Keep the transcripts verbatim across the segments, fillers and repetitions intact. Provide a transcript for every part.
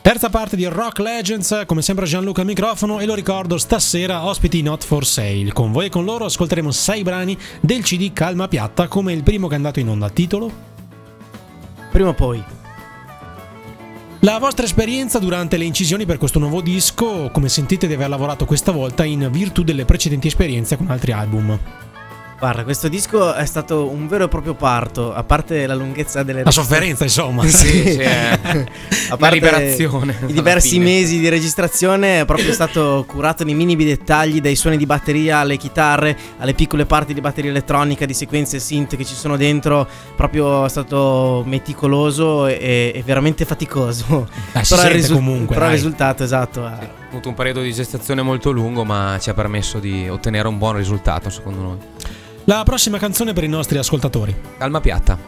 Terza parte di Rock Legends, come sempre Gianluca al microfono, e lo ricordo, stasera ospiti Not For Sale. Con voi e con loro ascolteremo sei brani del C D Calma Piatta, come il primo che è andato in onda. Titolo? Prima o poi. La vostra esperienza durante le incisioni per questo nuovo disco, come sentite di aver lavorato questa volta in virtù delle precedenti esperienze con altri album? Guarda, questo disco è stato un vero e proprio parto, a parte la lunghezza delle... La sofferenza, insomma. Sì, sì, sì, a la parte liberazione. I diversi fine. mesi di registrazione è proprio stato curato nei minimi dettagli, dai suoni di batteria alle chitarre, alle piccole parti di batteria elettronica, di sequenze synth che ci sono dentro. Proprio è stato meticoloso e, e veramente faticoso. Ah, si però il, sente risu- comunque, però il dai. risultato, esatto, è... Sì, ha avuto un periodo di gestazione molto lungo, ma ci ha permesso di ottenere un buon risultato, secondo noi. La prossima canzone per i nostri ascoltatori. Calma Piatta.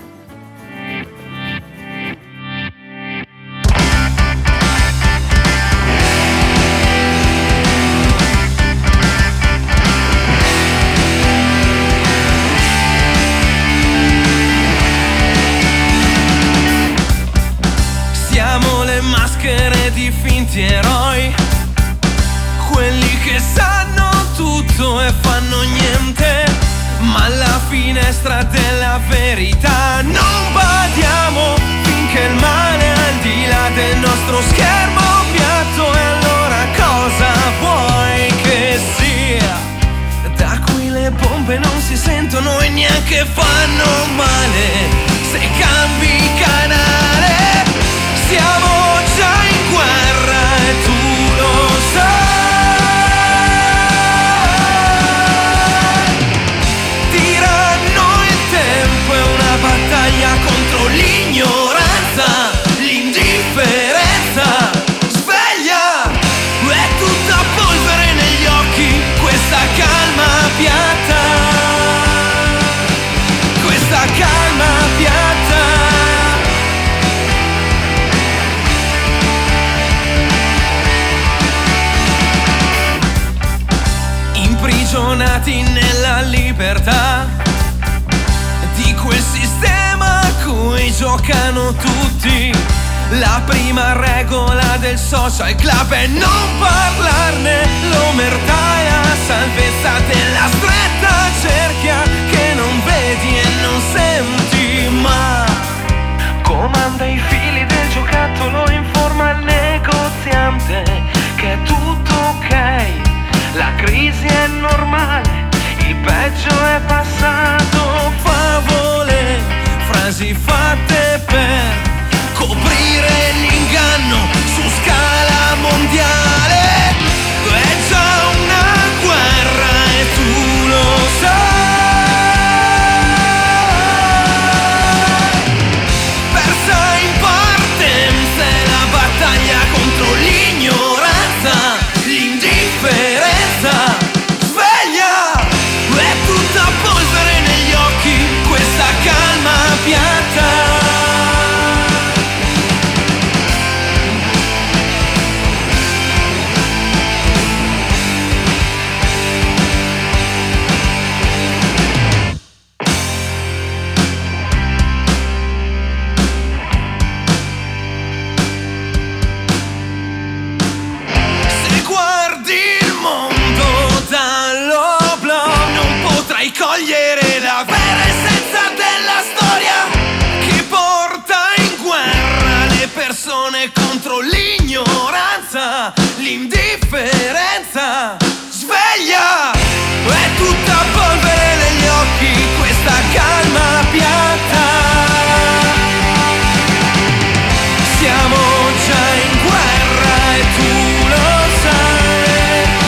Siamo le maschere di finti eroi, quelli che sanno tutto e fanno niente, ma alla finestra della verità non badiamo finché il male è al di là del nostro schermo piatto. E allora cosa vuoi che sia? Da qui le bombe non si sentono e neanche fanno male se cambi canale. Siamo già in guerra e tu lo sai. Contro l'ignoranza, l'indifferenza. Sveglia, è tutta polvere negli occhi, questa calma piatta, questa calma piatta. Imprigionati nella libertà di quel sistema a cui giocano tutti. La prima regola del social club è non parlarne. L'omertà è la salvezza della stretta cerchia che non vedi e non senti, ma comanda i fili del giocattolo, informa il negoziante che è tutto ok, la crisi è normale, il peggio è passato. Favole, frasi fatte per coprire l'inganno su scala mondiale. È già una guerra e tu lo sai. Persa in partenza è la battaglia contro l'ignoranza, l'indifferenza. Polvere negli occhi, questa calma piatta. Se guardi il mondo dall'oblò non potrai cogliere la vera essenza della storia che porta in guerra le persone contro l'ignoranza, l'indifferenza. Sveglia, è tutta polvere negli occhi, questa calma piatta. Siamo già in guerra e tu lo sai.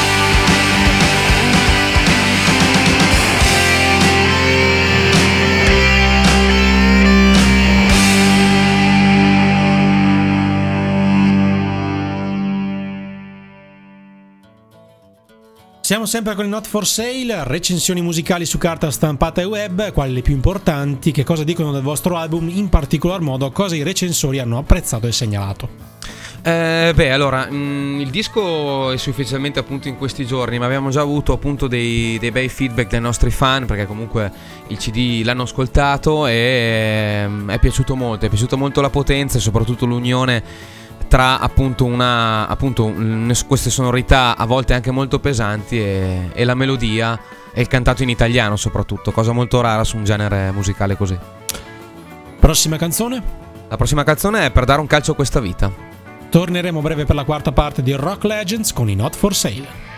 Siamo sempre con il Not For Sale, recensioni musicali su carta stampata e web, quali le più importanti, che cosa dicono del vostro album, in particolar modo cosa i recensori hanno apprezzato e segnalato. Eh, beh, allora, mh, il disco esce ufficialmente appunto in questi giorni, ma abbiamo già avuto appunto dei, dei bei feedback dai nostri fan, perché comunque il C D l'hanno ascoltato e ehm, è piaciuto molto, è piaciuta molto la potenza e soprattutto l'unione tra appunto una appunto un, queste sonorità a volte anche molto pesanti e, e la melodia e il cantato in italiano soprattutto, cosa molto rara su un genere musicale così. Prossima canzone? La prossima canzone è Per dare un calcio a questa vita. Torneremo a breve per la quarta parte di Rock Legends con i Not For Sale.